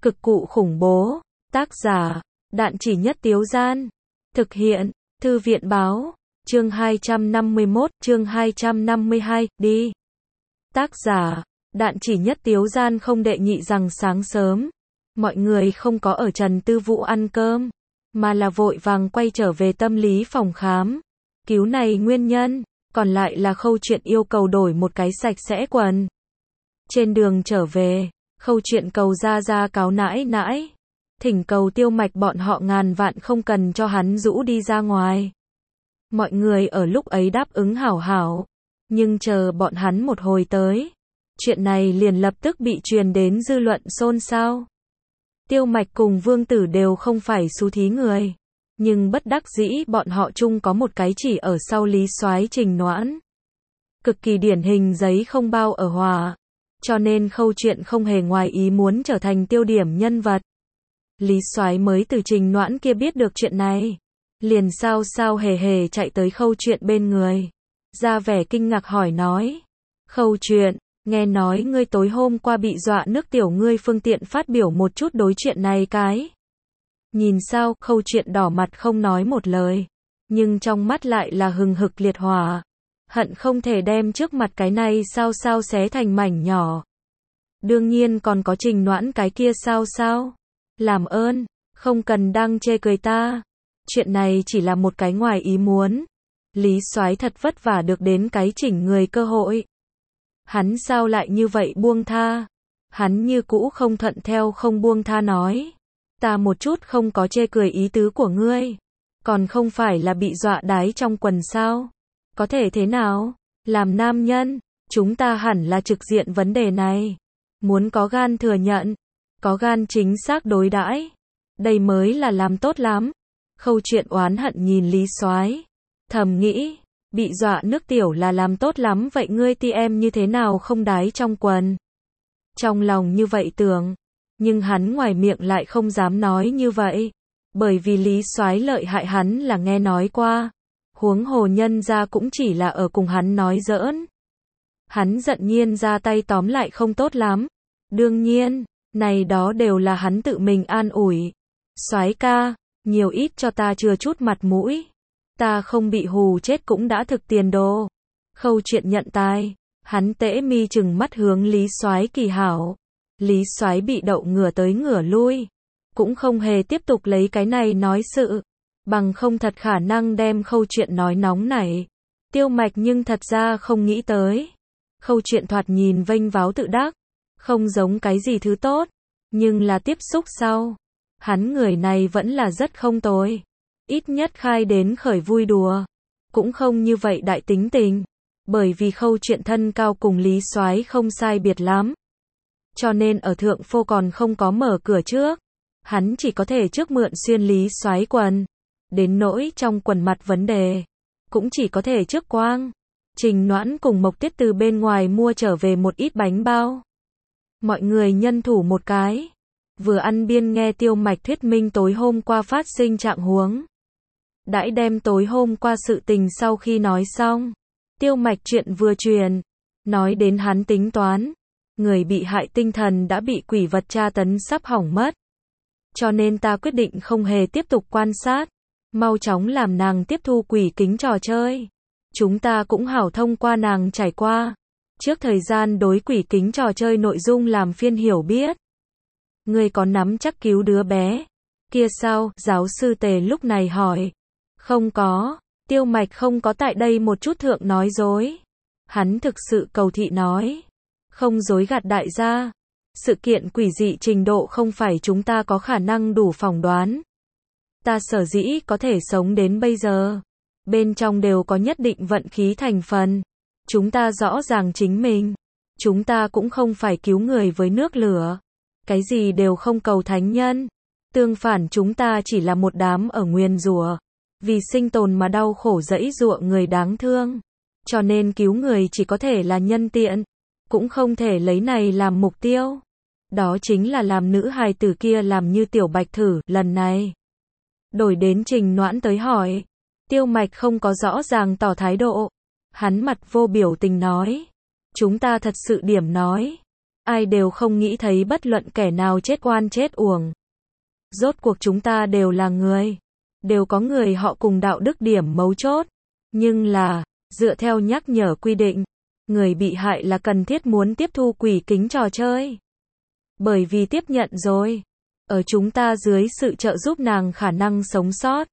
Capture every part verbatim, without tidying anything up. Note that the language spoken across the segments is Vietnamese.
Cực cụ khủng bố. Tác giả, Đạn Chỉ Nhất Tiếu Gian. Thực hiện, Thư viện Báo. Chương hai trăm năm mươi mốt, chương hai trăm năm mươi hai, đi. Tác giả, Đạn Chỉ Nhất Tiếu Gian. Không đệ nhị rằng sáng sớm, mọi người không có ở Trần Tư Vũ ăn cơm, mà là vội vàng quay trở về tâm lý phòng khám. Cứu này nguyên nhân, còn lại là Khâu Chuyện yêu cầu đổi một cái sạch sẽ quần. Trên đường trở về, Khâu Chuyện cầu ra ra cáo nãi nãi, thỉnh cầu Tiêu Mạch bọn họ ngàn vạn không cần cho hắn rũ đi ra ngoài. Mọi người ở lúc ấy đáp ứng hảo hảo, nhưng chờ bọn hắn một hồi tới, chuyện này liền lập tức bị truyền đến dư luận xôn xao. Tiêu Mạch cùng Vương Tử đều không phải xú thí người, nhưng bất đắc dĩ bọn họ chung có một cái chỉ ở sau Lý Soái Trình Noãn. Cực kỳ điển hình giấy không bao ở hòa, cho nên Khâu Chuyện không hề ngoài ý muốn trở thành tiêu điểm nhân vật. Lý Soái mới từ Trình Noãn kia biết được chuyện này, liền sao sao hề hề chạy tới Khâu Chuyện bên người, ra vẻ kinh ngạc hỏi nói: Khâu Chuyện, nghe nói ngươi tối hôm qua bị dọa nước tiểu, ngươi phương tiện phát biểu một chút đối chuyện này cái. Nhìn sao, Khâu Chuyện đỏ mặt không nói một lời, nhưng trong mắt lại là hừng hực liệt hỏa, hận không thể đem trước mặt cái này sao sao xé thành mảnh nhỏ. Đương nhiên còn có Trình Noãn cái kia sao sao. Làm ơn, không cần đang chê cười ta. Chuyện này chỉ là một cái ngoài ý muốn. Lý Soái thật vất vả được đến cái chỉnh người cơ hội. Hắn sao lại như vậy buông tha? Hắn như cũ không thuận theo không buông tha nói: Ta một chút không có chê cười ý tứ của ngươi. Còn không phải là bị dọa đái trong quần sao? Có thể thế nào? Làm nam nhân, chúng ta hẳn là trực diện vấn đề này. Muốn có gan thừa nhận, có gan chính xác đối đãi, đây mới là làm tốt lắm. Khâu Chuyện oán hận nhìn Lý Soái, thầm nghĩ, bị dọa nước tiểu là làm tốt lắm, vậy ngươi ti em như thế nào không đái trong quần? Trong lòng như vậy tưởng, nhưng hắn ngoài miệng lại không dám nói như vậy, bởi vì Lý Soái lợi hại hắn là nghe nói qua, huống hồ nhân ra cũng chỉ là ở cùng hắn nói giỡn. Hắn giận nhiên ra tay tóm lại không tốt lắm. Đương nhiên, này đó đều là hắn tự mình an ủi. Soái ca, nhiều ít cho ta chừa chút mặt mũi. Ta không bị hù chết cũng đã thực tiền đồ. Khâu Chuyện nhận tài, hắn tễ mi chừng mắt hướng Lý Soái kỳ hảo. Lý Soái bị đậu ngửa tới ngửa lui, cũng không hề tiếp tục lấy cái này nói sự, bằng không thật khả năng đem Khâu Chuyện nói nóng nảy. Tiêu Mạch nhưng thật ra không nghĩ tới. Khâu Chuyện thoạt nhìn vênh váo tự đắc, không giống cái gì thứ tốt, nhưng là tiếp xúc sau, hắn người này vẫn là rất không tồi. Ít nhất khai đến khởi vui đùa, cũng không như vậy đại tính tình, bởi vì Khâu Chuyện thân cao cùng Lý Soái không sai biệt lắm. Cho nên ở thượng phô còn không có mở cửa trước, hắn chỉ có thể trước mượn xuyên Lý Soái quần. Đến nỗi trong quần mặt vấn đề, cũng chỉ có thể trước quang. Trình Noãn cùng Mộc Tiết từ bên ngoài mua trở về một ít bánh bao. Mọi người nhân thủ một cái, vừa ăn biên nghe Tiêu Mạch thuyết minh tối hôm qua phát sinh trạng huống. Đãi đem tối hôm qua sự tình sau khi nói xong, Tiêu Mạch chuyện vừa truyền, nói đến hắn tính toán, người bị hại tinh thần đã bị quỷ vật tra tấn sắp hỏng mất. Cho nên ta quyết định không hề tiếp tục quan sát, mau chóng làm nàng tiếp thu quỷ kính trò chơi. Chúng ta cũng hảo thông qua nàng trải qua trước thời gian đối quỷ kính trò chơi nội dung làm phiên hiểu biết. Ngươi có nắm chắc cứu đứa bé kia sao? Giáo sư Tề lúc này hỏi. Không có. Tiêu Mạch không có tại đây một chút thượng nói dối. Hắn thực sự cầu thị nói, không dối gạt đại gia. Sự kiện quỷ dị trình độ không phải chúng ta có khả năng đủ phỏng đoán. Ta sở dĩ có thể sống đến bây giờ, bên trong đều có nhất định vận khí thành phần. Chúng ta rõ ràng chính mình, chúng ta cũng không phải cứu người với nước lửa, cái gì đều không cầu thánh nhân. Tương phản chúng ta chỉ là một đám ở nguyền rủa, vì sinh tồn mà đau khổ dẫy dụa người đáng thương. Cho nên cứu người chỉ có thể là nhân tiện, cũng không thể lấy này làm mục tiêu. Đó chính là làm nữ hài tử kia làm như tiểu bạch thử. Lần này đổi đến Trình Noãn tới hỏi, Tiêu Mạch không có rõ ràng tỏ thái độ. Hắn mặt vô biểu tình nói, chúng ta thật sự điểm nói, ai đều không nghĩ thấy bất luận kẻ nào chết oan chết uổng. Rốt cuộc chúng ta đều là người, đều có người họ cùng đạo đức điểm mấu chốt, nhưng là, dựa theo nhắc nhở quy định, người bị hại là cần thiết muốn tiếp thu quỷ kính trò chơi. Bởi vì tiếp nhận rồi, ở chúng ta dưới sự trợ giúp nàng khả năng sống sót.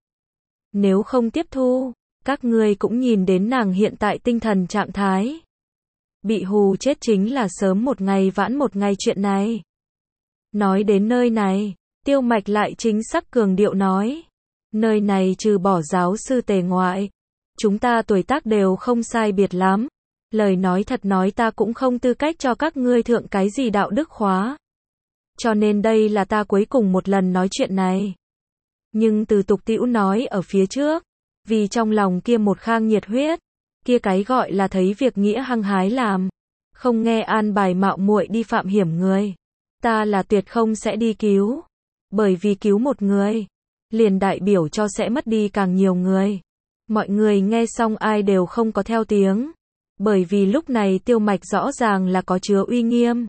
Nếu không tiếp thu, các ngươi cũng nhìn đến nàng hiện tại tinh thần trạng thái. Bị hù chết chính là sớm một ngày vãn một ngày chuyện này. Nói đến nơi này, Tiêu Mạch lại chính xác cường điệu nói. Nơi này trừ bỏ giáo sư Tề ngoại, chúng ta tuổi tác đều không sai biệt lắm. Lời nói thật nói ta cũng không tư cách cho các ngươi thượng cái gì đạo đức khóa. Cho nên đây là ta cuối cùng một lần nói chuyện này. Nhưng từ tục tĩu nói ở phía trước, vì trong lòng kia một khang nhiệt huyết, kia cái gọi là thấy việc nghĩa hăng hái làm, không nghe an bài mạo muội đi phạm hiểm người, ta là tuyệt không sẽ đi cứu, bởi vì cứu một người, liền đại biểu cho sẽ mất đi càng nhiều người. Mọi người nghe xong ai đều không có theo tiếng, bởi vì lúc này Tiêu Mạch rõ ràng là có chứa uy nghiêm.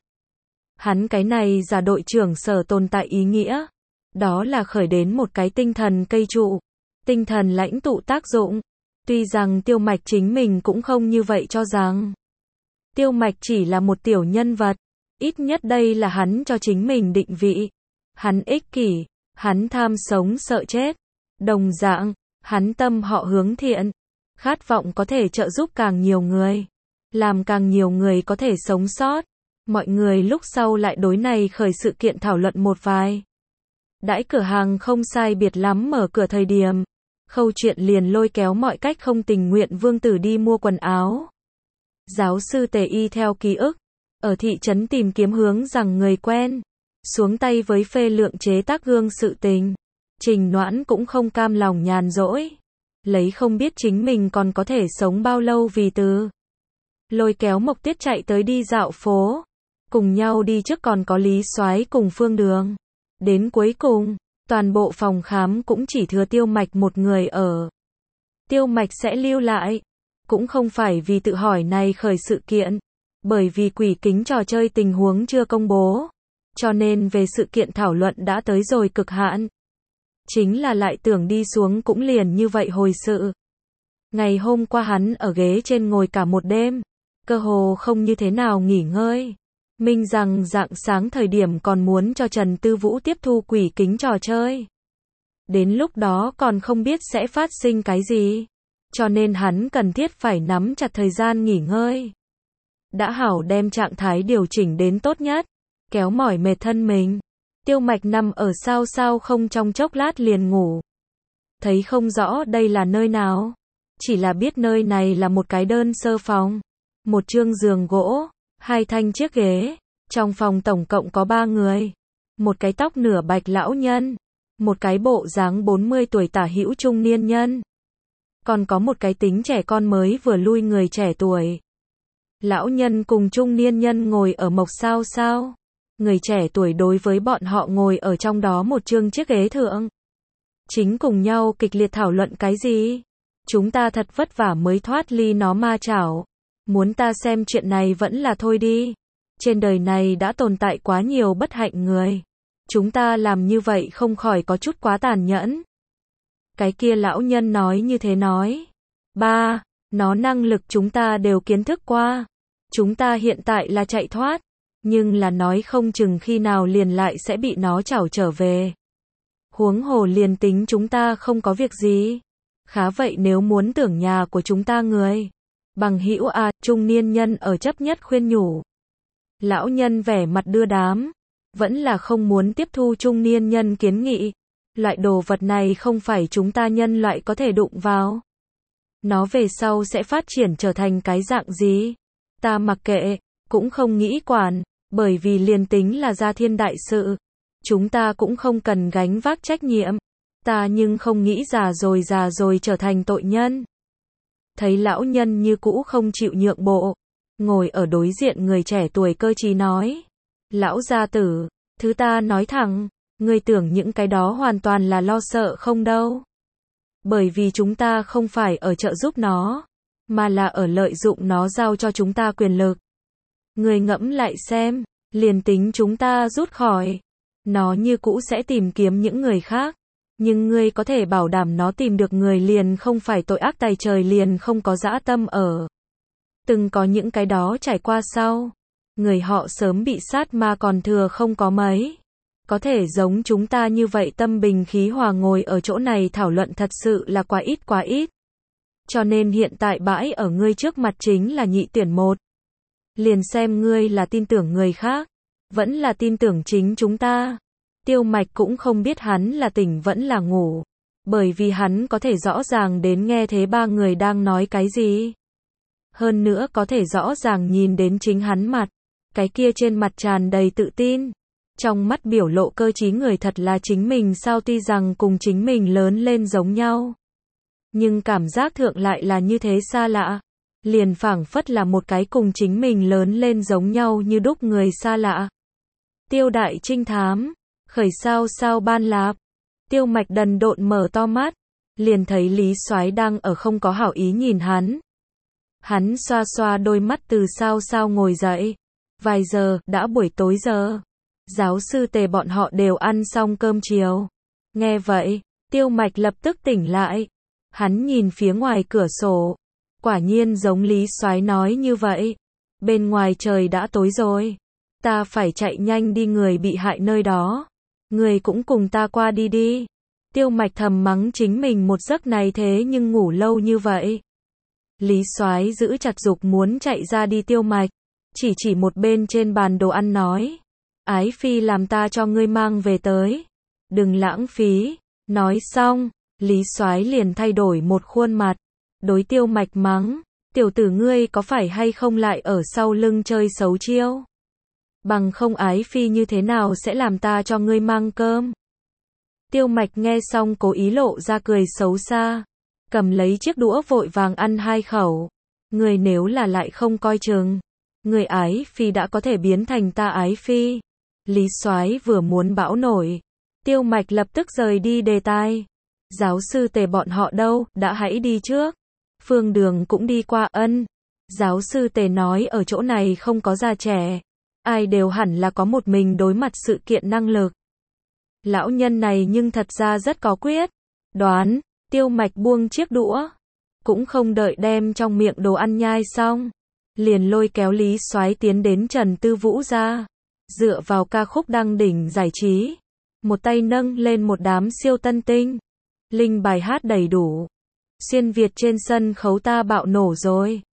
Hắn cái này giả đội trưởng sở tồn tại ý nghĩa, đó là khởi đến một cái tinh thần cây trụ, tinh thần lãnh tụ tác dụng. Tuy rằng Tiêu Mạch chính mình cũng không như vậy cho rằng. Tiêu Mạch chỉ là một tiểu nhân vật, ít nhất đây là hắn cho chính mình định vị. Hắn ích kỷ, hắn tham sống sợ chết. Đồng dạng, hắn tâm họ hướng thiện, khát vọng có thể trợ giúp càng nhiều người, làm càng nhiều người có thể sống sót. Mọi người lúc sau lại đối này khởi sự kiện thảo luận một vài. Đãi cửa hàng không sai biệt lắm mở cửa thời điểm, Khâu Chuyện liền lôi kéo mọi cách không tình nguyện Vương Tử đi mua quần áo. Giáo sư Tề y theo ký ức, ở thị trấn tìm kiếm hướng rằng người quen, xuống tay với phê lượng chế tác gương sự tình. Trình Noãn cũng không cam lòng nhàn rỗi, lấy không biết chính mình còn có thể sống bao lâu vì từ. Lôi kéo Mộc Tuyết chạy tới đi dạo phố, cùng nhau đi trước còn có Lý Soái cùng Phương Đường. Đến cuối cùng, toàn bộ phòng khám cũng chỉ thừa Tiêu Mạch một người ở. Tiêu Mạch sẽ lưu lại, cũng không phải vì tự hỏi này khởi sự kiện, bởi vì quỷ kính trò chơi tình huống chưa công bố, cho nên về sự kiện thảo luận đã tới rồi cực hạn. Chính là lại tưởng đi xuống cũng liền như vậy hồi sự. Ngày hôm qua hắn ở ghế trên ngồi cả một đêm, cơ hồ không như thế nào nghỉ ngơi. Minh rằng rạng sáng thời điểm còn muốn cho Trần Tư Vũ tiếp thu quỷ kính trò chơi. Đến lúc đó còn không biết sẽ phát sinh cái gì. Cho nên hắn cần thiết phải nắm chặt thời gian nghỉ ngơi. Đã hảo đem trạng thái điều chỉnh đến tốt nhất, kéo mỏi mệt thân mình. Tiêu Mạch nằm ở sao sao không trong chốc lát liền ngủ. Thấy không rõ đây là nơi nào. Chỉ là biết nơi này là một cái đơn sơ phòng. Một chương giường gỗ, hai thanh chiếc ghế. Trong phòng tổng cộng có ba người. Một cái tóc nửa bạch lão nhân. Một cái bộ dáng bốn mươi tuổi tả hữu trung niên nhân. Còn có một cái tính trẻ con mới vừa lui người trẻ tuổi. Lão nhân cùng trung niên nhân ngồi ở mộc sao sao. Người trẻ tuổi đối với bọn họ ngồi ở trong đó một chương chiếc ghế thượng. Chính cùng nhau kịch liệt thảo luận cái gì? Chúng ta thật vất vả mới thoát ly nó ma chảo. Muốn ta xem chuyện này vẫn là thôi đi. Trên đời này đã tồn tại quá nhiều bất hạnh người. Chúng ta làm như vậy không khỏi có chút quá tàn nhẫn. Cái kia lão nhân nói như thế nói. Ba, nó năng lực chúng ta đều kiến thức qua. Chúng ta hiện tại là chạy thoát. Nhưng là nói không chừng khi nào liền lại sẽ bị nó chảo trở về. Huống hồ liền tính chúng ta không có việc gì. Khá vậy nếu muốn tưởng nhà của chúng ta người. Bằng hữu à, trung niên nhân ở chấp nhất khuyên nhủ. Lão nhân vẻ mặt đưa đám. Vẫn là không muốn tiếp thu trung niên nhân kiến nghị. Loại đồ vật này không phải chúng ta nhân loại có thể đụng vào. Nó về sau sẽ phát triển trở thành cái dạng gì? Ta mặc kệ, cũng không nghĩ quản, bởi vì liền tính là gia thiên đại sự. Chúng ta cũng không cần gánh vác trách nhiệm. Ta nhưng không nghĩ già rồi già rồi trở thành tội nhân. Thấy lão nhân như cũ không chịu nhượng bộ. Ngồi ở đối diện người trẻ tuổi cơ trí nói. Lão gia tử, thứ ta nói thẳng, ngươi tưởng những cái đó hoàn toàn là lo sợ không đâu. Bởi vì chúng ta không phải ở trợ giúp nó, mà là ở lợi dụng nó giao cho chúng ta quyền lực. Ngươi ngẫm lại xem, Liền tính chúng ta rút khỏi, nó như cũ sẽ tìm kiếm những người khác. Nhưng ngươi có thể bảo đảm nó tìm được người liền không phải tội ác tày trời liền không có dã tâm ở. Từng có những cái đó trải qua sau. Người họ sớm bị sát ma còn thừa không có mấy. Có thể giống chúng ta như vậy tâm bình khí hòa ngồi ở chỗ này thảo luận thật sự là quá ít quá ít. Cho nên hiện tại bãi ở ngươi trước mặt chính là nhị tuyển một. Liền xem ngươi là tin tưởng người khác, vẫn là tin tưởng chính chúng ta. Tiêu Mạch cũng không biết hắn là tỉnh vẫn là ngủ. Bởi vì hắn có thể rõ ràng đến nghe thế ba người đang nói cái gì. Hơn nữa có thể rõ ràng nhìn đến chính hắn mặt. Cái kia trên mặt tràn đầy tự tin. Trong mắt biểu lộ cơ trí người thật là chính mình sao tuy rằng cùng chính mình lớn lên giống nhau. Nhưng cảm giác thượng lại là như thế xa lạ. Liền phảng phất là một cái cùng chính mình lớn lên giống nhau như đúc người xa lạ. Tiêu đại trinh thám. Khởi sao sao ban lạp. Tiêu Mạch đần độn mở to mắt. Liền thấy Lý Soái đang ở không có hảo ý nhìn hắn. Hắn xoa xoa đôi mắt từ sao sao ngồi dậy. Vài giờ, đã buổi tối giờ. Giáo sư Tề bọn họ đều ăn xong cơm chiều. Nghe vậy, Tiêu Mạch lập tức tỉnh lại. Hắn nhìn phía ngoài cửa sổ. Quả nhiên giống Lý Soái nói như vậy. Bên ngoài trời đã tối rồi. Ta phải chạy nhanh đi người bị hại nơi đó. Người cũng cùng ta qua đi đi. Tiêu Mạch thầm mắng chính mình một giấc này thế nhưng ngủ lâu như vậy. Lý Soái giữ chặt dục muốn chạy ra đi Tiêu Mạch. Chỉ chỉ một bên trên bàn đồ ăn nói. Ái phi làm ta cho ngươi mang về tới. Đừng lãng phí. Nói xong, Lý Soái liền thay đổi một khuôn mặt. Đối Tiêu Mạch mắng. Tiểu tử ngươi có phải hay không lại ở sau lưng chơi xấu chiêu? Bằng không ái phi như thế nào sẽ làm ta cho ngươi mang cơm? Tiêu Mạch nghe xong cố ý lộ ra cười xấu xa. Cầm lấy chiếc đũa vội vàng ăn hai khẩu. Người nếu là lại không coi chừng. Người ái phi đã có thể biến thành ta ái phi. Lý Soái vừa muốn bão nổi. Tiêu Mạch lập tức rời đi đề tài. Giáo sư Tề bọn họ đâu, đã hãy đi trước. Phương Đường cũng đi qua ân. Giáo sư Tề nói ở chỗ này không có già trẻ. Ai đều hẳn là có một mình đối mặt sự kiện năng lực. Lão nhân này nhưng thật ra rất có quyết. Đoán, Tiêu Mạch buông chiếc đũa. Cũng không đợi đem trong miệng đồ ăn nhai xong. Liền lôi kéo Lý Soái tiến đến Trần Tư Vũ ra. Dựa vào ca khúc đăng đỉnh giải trí. Một tay nâng lên một đám siêu tân tinh. Linh bài hát đầy đủ. Xuyên Việt trên sân khấu ta bạo nổ rồi.